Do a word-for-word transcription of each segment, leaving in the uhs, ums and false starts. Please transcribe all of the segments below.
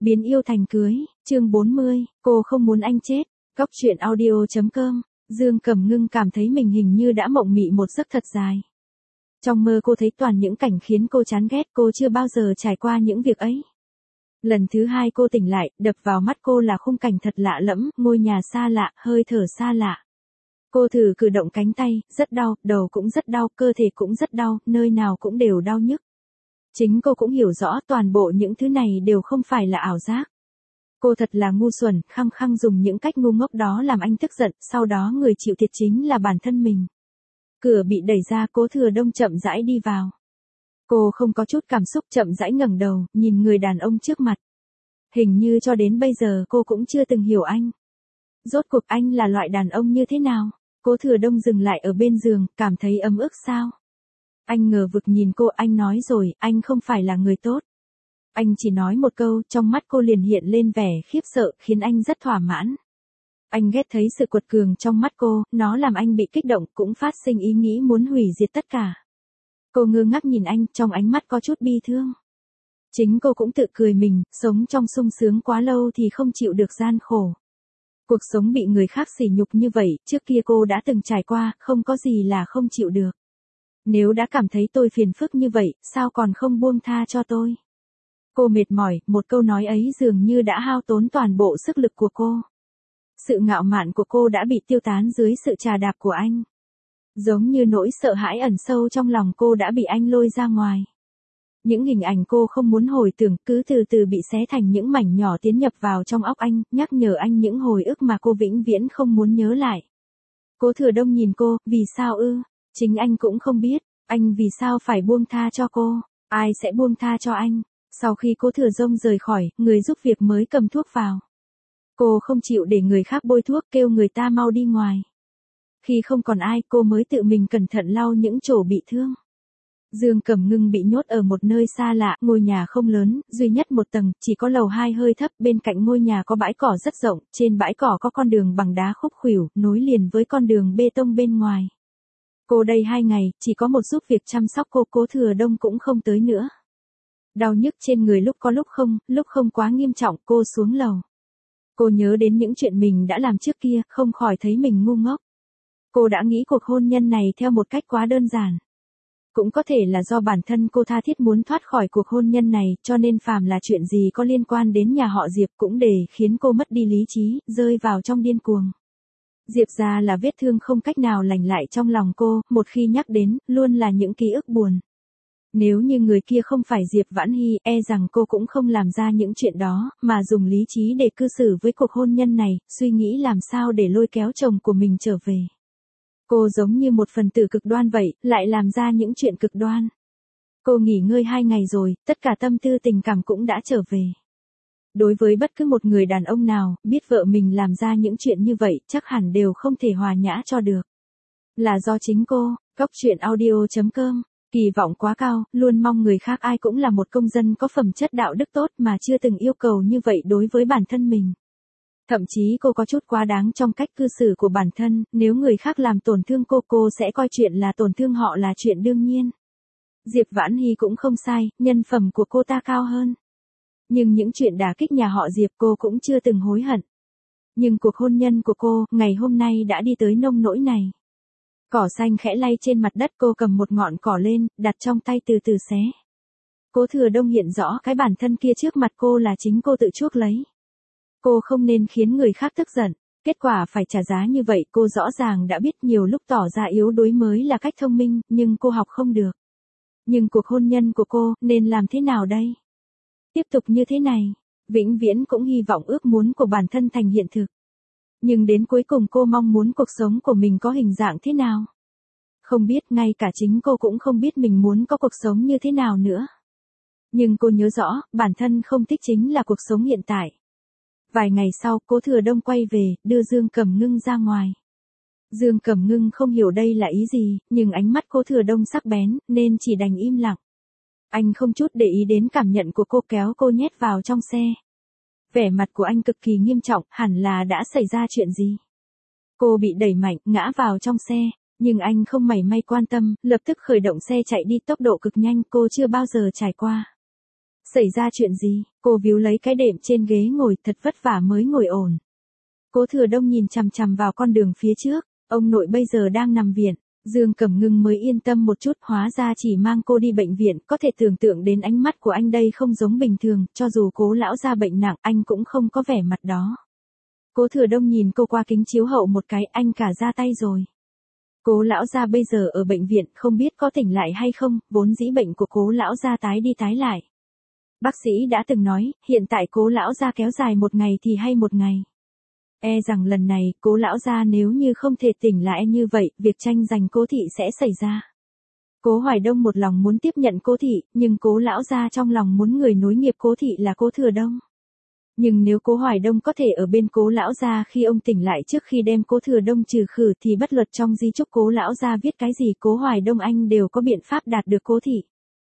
Biến yêu thành cưới, chương bốn mươi, cô không muốn anh chết. Góc truyện audio.com, Dương Cẩm Ngưng cảm thấy mình hình như đã mộng mị một giấc thật dài. Trong mơ cô thấy toàn những cảnh khiến cô chán ghét, cô chưa bao giờ trải qua những việc ấy. Lần thứ hai cô tỉnh lại, đập vào mắt cô là khung cảnh thật lạ lẫm, ngôi nhà xa lạ, hơi thở xa lạ. Cô thử cử động cánh tay, rất đau, đầu cũng rất đau, cơ thể cũng rất đau, nơi nào cũng đều đau nhức. Chính cô cũng hiểu rõ toàn bộ những thứ này đều không phải là ảo giác. Cô thật là ngu xuẩn, khăng khăng dùng những cách ngu ngốc đó làm anh tức giận, sau đó người chịu thiệt chính là bản thân mình. Cửa bị đẩy ra, Cố Thừa Đông chậm rãi đi vào. Cô không có chút cảm xúc, chậm rãi ngẩng đầu, nhìn người đàn ông trước mặt. Hình như cho đến bây giờ cô cũng chưa từng hiểu anh. Rốt cuộc anh là loại đàn ông như thế nào? Cố Thừa Đông dừng lại ở bên giường, cảm thấy ấm ức sao? Anh ngờ vực nhìn cô, anh nói rồi, anh không phải là người tốt. Anh chỉ nói một câu, trong mắt cô liền hiện lên vẻ khiếp sợ, khiến anh rất thỏa mãn. Anh ghét thấy sự quật cường trong mắt cô, nó làm anh bị kích động, cũng phát sinh ý nghĩ muốn hủy diệt tất cả. Cô ngơ ngác nhìn anh, trong ánh mắt có chút bi thương. Chính cô cũng tự cười mình, sống trong sung sướng quá lâu thì không chịu được gian khổ. Cuộc sống bị người khác sỉ nhục như vậy, trước kia cô đã từng trải qua, không có gì là không chịu được. Nếu đã cảm thấy tôi phiền phức như vậy, sao còn không buông tha cho tôi? Cô mệt mỏi, một câu nói ấy dường như đã hao tốn toàn bộ sức lực của cô. Sự ngạo mạn của cô đã bị tiêu tán dưới sự trà đạp của anh. Giống như nỗi sợ hãi ẩn sâu trong lòng cô đã bị anh lôi ra ngoài. Những hình ảnh cô không muốn hồi tưởng cứ từ từ bị xé thành những mảnh nhỏ tiến nhập vào trong óc anh, nhắc nhở anh những hồi ức mà cô vĩnh viễn không muốn nhớ lại. Cố Thừa Đông nhìn cô, vì sao ư? Chính anh cũng không biết, anh vì sao phải buông tha cho cô, ai sẽ buông tha cho anh. Sau khi Cố Thừa Đông rời khỏi, người giúp việc mới cầm thuốc vào. Cô không chịu để người khác bôi thuốc, kêu người ta mau đi ngoài. Khi không còn ai, cô mới tự mình cẩn thận lau những chỗ bị thương. Dương Cẩm Ngưng bị nhốt ở một nơi xa lạ, ngôi nhà không lớn, duy nhất một tầng, chỉ có lầu hai hơi thấp, bên cạnh ngôi nhà có bãi cỏ rất rộng, trên bãi cỏ có con đường bằng đá khúc khuỷu, nối liền với con đường bê tông bên ngoài. Cô đây hai ngày, chỉ có một giúp việc chăm sóc cô, Cố Thừa Đông cũng không tới nữa. Đau nhức trên người lúc có lúc không, lúc không quá nghiêm trọng, cô xuống lầu. Cô nhớ đến những chuyện mình đã làm trước kia, không khỏi thấy mình ngu ngốc. Cô đã nghĩ cuộc hôn nhân này theo một cách quá đơn giản. Cũng có thể là do bản thân cô tha thiết muốn thoát khỏi cuộc hôn nhân này, cho nên phàm là chuyện gì có liên quan đến nhà họ Diệp cũng để khiến cô mất đi lý trí, rơi vào trong điên cuồng. Diệp gia là vết thương không cách nào lành lại trong lòng cô, một khi nhắc đến, luôn là những ký ức buồn. Nếu như người kia không phải Diệp Vãn Hy, e rằng cô cũng không làm ra những chuyện đó, mà dùng lý trí để cư xử với cuộc hôn nhân này, suy nghĩ làm sao để lôi kéo chồng của mình trở về. Cô giống như một phần tử cực đoan vậy, lại làm ra những chuyện cực đoan. Cô nghỉ ngơi hai ngày rồi, tất cả tâm tư tình cảm cũng đã trở về. Đối với bất cứ một người đàn ông nào, biết vợ mình làm ra những chuyện như vậy, chắc hẳn đều không thể hòa nhã cho được. Là do chính cô. Góc truyện audio.com, kỳ vọng quá cao, luôn mong người khác ai cũng là một công dân có phẩm chất đạo đức tốt mà chưa từng yêu cầu như vậy đối với bản thân mình. Thậm chí cô có chút quá đáng trong cách cư xử của bản thân, nếu người khác làm tổn thương cô, cô sẽ coi chuyện là tổn thương họ là chuyện đương nhiên. Diệp Vãn Hy cũng không sai, nhân phẩm của cô ta cao hơn. Nhưng những chuyện đả kích nhà họ Diệp cô cũng chưa từng hối hận. Nhưng cuộc hôn nhân của cô, ngày hôm nay đã đi tới nông nỗi này. Cỏ xanh khẽ lay trên mặt đất, cô cầm một ngọn cỏ lên, đặt trong tay từ từ xé. Cố Thừa Đông hiện rõ cái bản thân kia trước mặt cô là chính cô tự chuốc lấy. Cô không nên khiến người khác tức giận, kết quả phải trả giá như vậy, cô rõ ràng đã biết nhiều lúc tỏ ra yếu đuối mới là cách thông minh, nhưng cô học không được. Nhưng cuộc hôn nhân của cô, nên làm thế nào đây? Tiếp tục như thế này, vĩnh viễn cũng hy vọng ước muốn của bản thân thành hiện thực. Nhưng đến cuối cùng cô mong muốn cuộc sống của mình có hình dạng thế nào? Không biết, ngay cả chính cô cũng không biết mình muốn có cuộc sống như thế nào nữa. Nhưng cô nhớ rõ, bản thân không thích chính là cuộc sống hiện tại. Vài ngày sau, Cố Thừa Đông quay về, đưa Dương Cẩm Ngưng ra ngoài. Dương Cẩm Ngưng không hiểu đây là ý gì, nhưng ánh mắt Cố Thừa Đông sắc bén, nên chỉ đành im lặng. Anh không chút để ý đến cảm nhận của cô, kéo cô nhét vào trong xe. Vẻ mặt của anh cực kỳ nghiêm trọng, hẳn là đã xảy ra chuyện gì. Cô bị đẩy mạnh, ngã vào trong xe, nhưng anh không mảy may quan tâm, lập tức khởi động xe chạy đi tốc độ cực nhanh, cô chưa bao giờ trải qua. Xảy ra chuyện gì? Cô víu lấy cái đệm trên ghế ngồi, thật vất vả mới ngồi ổn. Cố Thừa Đông nhìn chằm chằm vào con đường phía trước, ông nội bây giờ đang nằm viện. Dương Cẩm Ngưng mới yên tâm một chút, hóa ra chỉ mang cô đi bệnh viện, có thể tưởng tượng đến ánh mắt của anh đây không giống bình thường, cho dù Cố lão gia bệnh nặng, anh cũng không có vẻ mặt đó. Cố Thừa Đông nhìn cô qua kính chiếu hậu một cái, anh cả ra tay rồi. Cố lão gia bây giờ ở bệnh viện, không biết có tỉnh lại hay không, vốn dĩ bệnh của Cố lão gia tái đi tái lại. Bác sĩ đã từng nói, hiện tại Cố lão gia kéo dài một ngày thì hay một ngày. E rằng lần này, Cố lão gia nếu như không thể tỉnh lại như vậy, việc tranh giành Cố thị sẽ xảy ra. Cố Hoài Đông một lòng muốn tiếp nhận Cố thị, nhưng Cố lão gia trong lòng muốn người nối nghiệp Cố thị là Cố Thừa Đông. Nhưng nếu Cố Hoài Đông có thể ở bên Cố lão gia khi ông tỉnh lại trước khi đem Cố Thừa Đông trừ khử thì bất luật trong di chúc Cố lão gia viết cái gì Cố Hoài Đông anh đều có biện pháp đạt được Cố thị.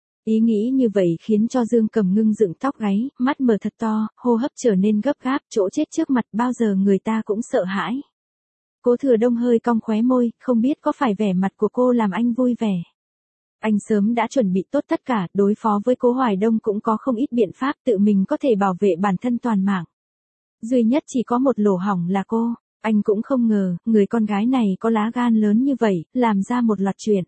Ý nghĩ như vậy khiến cho Dương Cẩm Ngưng dựng tóc gáy, mắt mở thật to, hô hấp trở nên gấp gáp, chỗ chết trước mặt bao giờ người ta cũng sợ hãi. Cố Thừa Đông hơi cong khóe môi, không biết có phải vẻ mặt của cô làm anh vui vẻ. Anh sớm đã chuẩn bị tốt tất cả, đối phó với Cố Hoài Đông cũng có không ít biện pháp tự mình có thể bảo vệ bản thân toàn mạng. Duy nhất chỉ có một lỗ hổng là cô, anh cũng không ngờ, người con gái này có lá gan lớn như vậy, làm ra một loạt chuyện.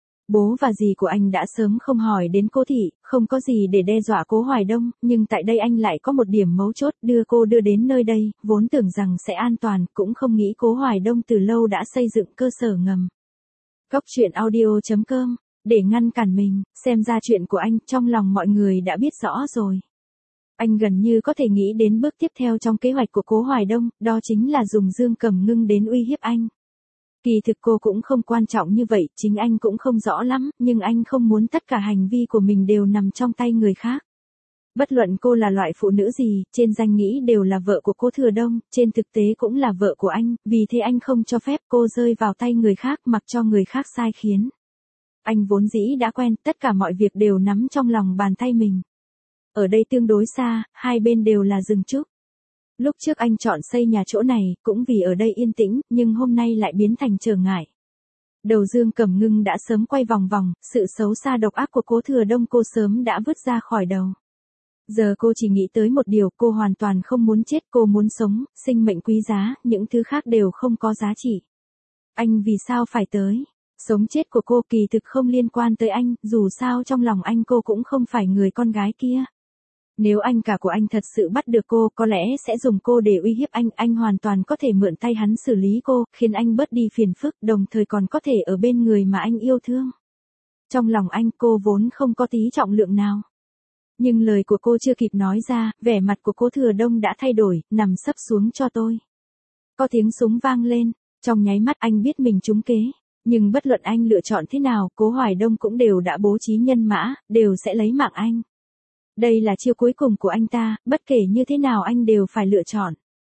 Bố và dì của anh đã sớm không hỏi đến Cố thị, không có gì để đe dọa Cố Hoài Đông, nhưng tại đây anh lại có một điểm mấu chốt đưa cô đưa đến nơi đây, vốn tưởng rằng sẽ an toàn, cũng không nghĩ Cố Hoài Đông từ lâu đã xây dựng cơ sở ngầm. Góc truyện audio chấm com, để ngăn cản mình, xem ra chuyện của anh trong lòng mọi người đã biết rõ rồi. Anh gần như có thể nghĩ đến bước tiếp theo trong kế hoạch của Cố Hoài Đông, đó chính là dùng Dương Cẩm Ngưng đến uy hiếp anh. Kỳ thực cô cũng không quan trọng như vậy, chính anh cũng không rõ lắm, nhưng anh không muốn tất cả hành vi của mình đều nằm trong tay người khác. Bất luận cô là loại phụ nữ gì, trên danh nghĩa đều là vợ của Cố Thừa Đông, trên thực tế cũng là vợ của anh, vì thế anh không cho phép cô rơi vào tay người khác mặc cho người khác sai khiến. Anh vốn dĩ đã quen, tất cả mọi việc đều nắm trong lòng bàn tay mình. Ở đây tương đối xa, hai bên đều là rừng trúc. Lúc trước anh chọn xây nhà chỗ này, cũng vì ở đây yên tĩnh, nhưng hôm nay lại biến thành trở ngại. Đầu Dương Cẩm Ngưng đã sớm quay vòng vòng, sự xấu xa độc ác của Cố Thừa Đông cô sớm đã vứt ra khỏi đầu. Giờ cô chỉ nghĩ tới một điều, cô hoàn toàn không muốn chết, cô muốn sống, sinh mệnh quý giá, những thứ khác đều không có giá trị. Anh vì sao phải tới? Sống chết của cô kỳ thực không liên quan tới anh, dù sao trong lòng anh cô cũng không phải người con gái kia. Nếu anh cả của anh thật sự bắt được cô, có lẽ sẽ dùng cô để uy hiếp anh, anh hoàn toàn có thể mượn tay hắn xử lý cô, khiến anh bớt đi phiền phức, đồng thời còn có thể ở bên người mà anh yêu thương. Trong lòng anh cô vốn không có tí trọng lượng nào. Nhưng lời của cô chưa kịp nói ra, vẻ mặt của Cố Thừa Đông đã thay đổi, nằm sấp xuống cho tôi. Có tiếng súng vang lên, trong nháy mắt anh biết mình trúng kế. Nhưng bất luận anh lựa chọn thế nào, Cố Hoài Đông cũng đều đã bố trí nhân mã, đều sẽ lấy mạng anh. Đây là chiêu cuối cùng của anh ta, bất kể như thế nào anh đều phải lựa chọn.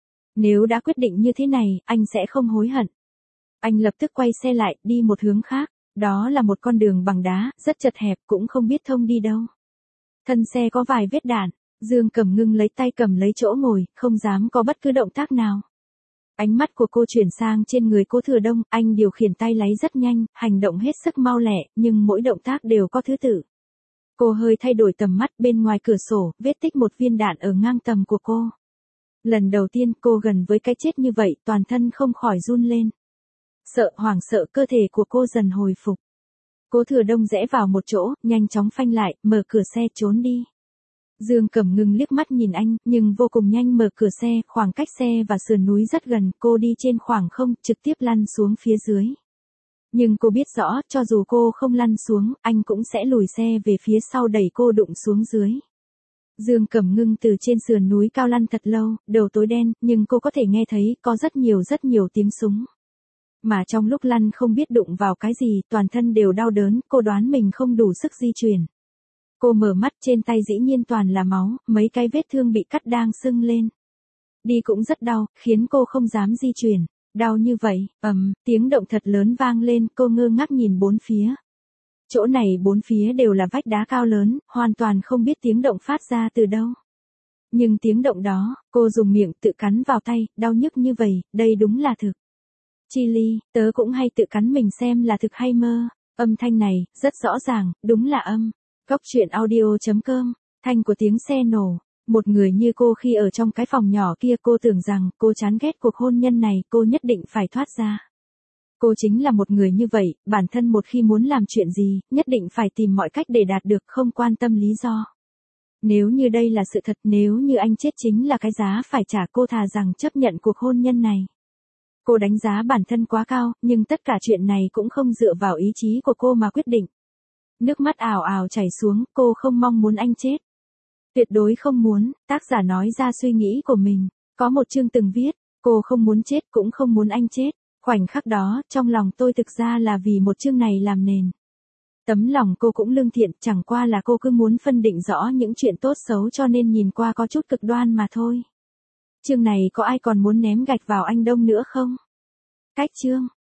Nếu đã quyết định như thế này, anh sẽ không hối hận. Anh lập tức quay xe lại, đi một hướng khác, đó là một con đường bằng đá, rất chật hẹp, cũng không biết thông đi đâu. Thân xe có vài vết đạn, Dương Cẩm Ngưng lấy tay cầm lấy chỗ ngồi, không dám có bất cứ động tác nào. Ánh mắt của cô chuyển sang trên người Cố Thừa Đông, anh điều khiển tay lái rất nhanh, hành động hết sức mau lẹ, nhưng mỗi động tác đều có thứ tự. Cô hơi thay đổi tầm mắt, bên ngoài cửa sổ, vết tích một viên đạn ở ngang tầm của cô. Lần đầu tiên cô gần với cái chết như vậy, toàn thân không khỏi run lên. Sợ, hoảng sợ, cơ thể của cô dần hồi phục. Cố Thừa Đông rẽ vào một chỗ, nhanh chóng phanh lại, mở cửa xe trốn đi. Dương Cẩm Ngưng liếc mắt nhìn anh, nhưng vô cùng nhanh mở cửa xe, khoảng cách xe và sườn núi rất gần, cô đi trên khoảng không, trực tiếp lăn xuống phía dưới. Nhưng cô biết rõ, cho dù cô không lăn xuống, anh cũng sẽ lùi xe về phía sau đẩy cô đụng xuống dưới. Dương Cẩm Ngưng từ trên sườn núi cao lăn thật lâu, đầu tối đen, nhưng cô có thể nghe thấy, có rất nhiều rất nhiều tiếng súng. Mà trong lúc lăn không biết đụng vào cái gì, toàn thân đều đau đớn, cô đoán mình không đủ sức di chuyển. Cô mở mắt, trên tay dĩ nhiên toàn là máu, mấy cái vết thương bị cắt đang sưng lên. Đi cũng rất đau, khiến cô không dám di chuyển. Đau như vậy, ầm, tiếng động thật lớn vang lên, cô ngơ ngác nhìn bốn phía. Chỗ này bốn phía đều là vách đá cao lớn, hoàn toàn không biết tiếng động phát ra từ đâu. Nhưng tiếng động đó, cô dùng miệng tự cắn vào tay, đau nhức như vậy, đây đúng là thực. Chili, tớ cũng hay tự cắn mình xem là thực hay mơ. Âm thanh này, rất rõ ràng, đúng là âm. Góc truyện audio chấm com Thanh của tiếng xe nổ. Một người như cô khi ở trong cái phòng nhỏ kia cô tưởng rằng cô chán ghét cuộc hôn nhân này, cô nhất định phải thoát ra. Cô chính là một người như vậy, bản thân một khi muốn làm chuyện gì, nhất định phải tìm mọi cách để đạt được, không quan tâm lý do. Nếu như đây là sự thật, nếu như anh chết chính là cái giá phải trả, cô thà rằng chấp nhận cuộc hôn nhân này. Cô đánh giá bản thân quá cao, nhưng tất cả chuyện này cũng không dựa vào ý chí của cô mà quyết định. Nước mắt ào ào chảy xuống, cô không mong muốn anh chết. Tuyệt đối không muốn, tác giả nói ra suy nghĩ của mình. Có một chương từng viết, cô không muốn chết cũng không muốn anh chết. Khoảnh khắc đó, trong lòng tôi thực ra là vì một chương này làm nền. Tấm lòng cô cũng lương thiện, chẳng qua là cô cứ muốn phân định rõ những chuyện tốt xấu cho nên nhìn qua có chút cực đoan mà thôi. Chương này có ai còn muốn ném gạch vào anh Đông nữa không? Cách chương.